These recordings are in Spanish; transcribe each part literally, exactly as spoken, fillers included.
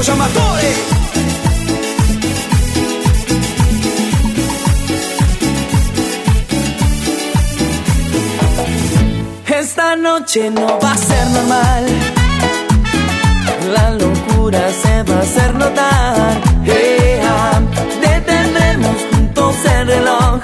Los amatores. Esta noche no va a ser normal, la locura se va a hacer notar. Hey, ah, detendremos juntos el reloj,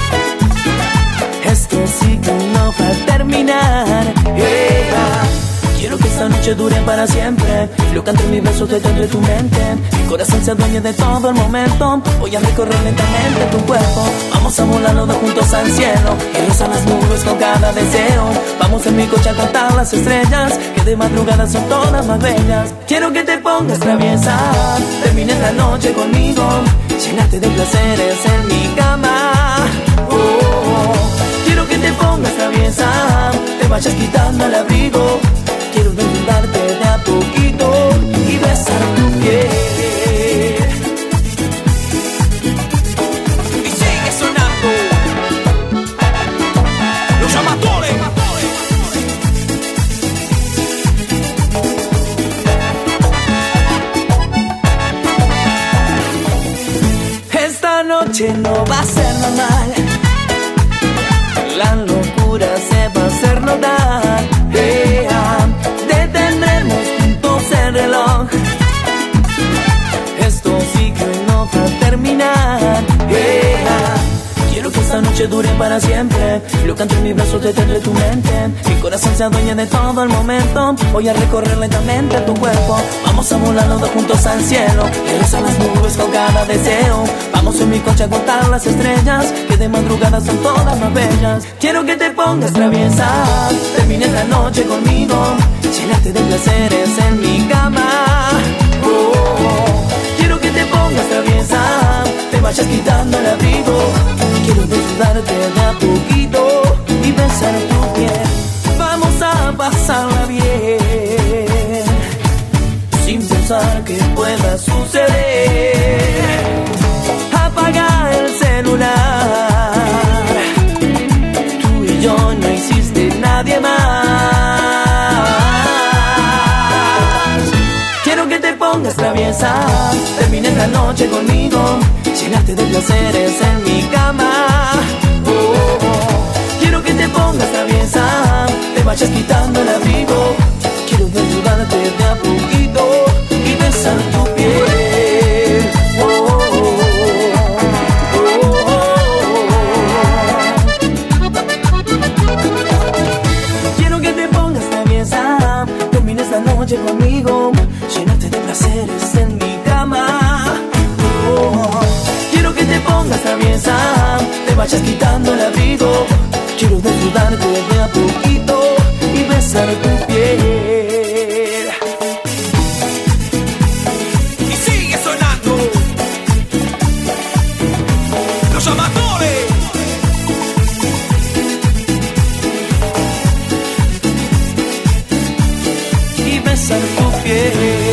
esto sí que no va a terminar. Hey, ah, quiero que esta noche dure para siempre, lo canto en mis besos dentro de tu mente. Mi corazón se adueñe de todo el momento, voy a recorrer lentamente tu cuerpo. Vamos a volar los dos juntos al cielo y rozar las nubes con cada deseo. Vamos en mi coche a contar las estrellas, que de madrugada son todas más bellas. Quiero que te pongas traviesa, termines la noche conmigo, llenarte de placeres en mi cama. Oh, oh, oh. Quiero que te pongas traviesa, te vayas quitando el abrigo. Quiero desnudarte de a poquito y besar tu piel. Y sigue sonando Los amatores. Esta noche no va a ser normal, la locura se va a hacer notar. Hey, ah, detendremos juntos el reloj, esto sí que no va a terminar. Hey, ah, quiero que esta noche dure para siempre, lo canto en mis brazos detrás de tu mente. Mi corazón se adueña de todo el momento, voy a recorrer lentamente tu cuerpo. Vamos a volar los dos juntos al cielo y rozar las nubes con cada deseo. Vamos en mi coche a contar las estrellas, que de madrugada son todas más bellas. Quiero que te pongas traviesa, termines la noche conmigo, llenarte de placeres en mi cama. Oh, oh, oh. Quiero que te pongas traviesa, te vayas quitando el abrigo. Quiero desnudarte de a poquito y besar tu piel. Vamos a pasarla bien, sin pensar que pueda suceder. Apaga el celular, tú y yo no existe nadie más. Quiero que te pongas traviesa, termines la noche conmigo, llenarte de placeres en mi cama. Oh, oh, oh. Quiero que te pongas traviesa, te vayas quitando el abrigo. Quiero desnudarte de a poquito y besar tu piel. Oh, oh, oh. Esta noche conmigo, llenarte de placeres en mi cama. Oh, quiero que te pongas traviesa, te vayas quitando el abrigo. Quiero desnudarte de a poquito y besar tu piel. Y sigue sonando Los amatores. Y besar tu piel.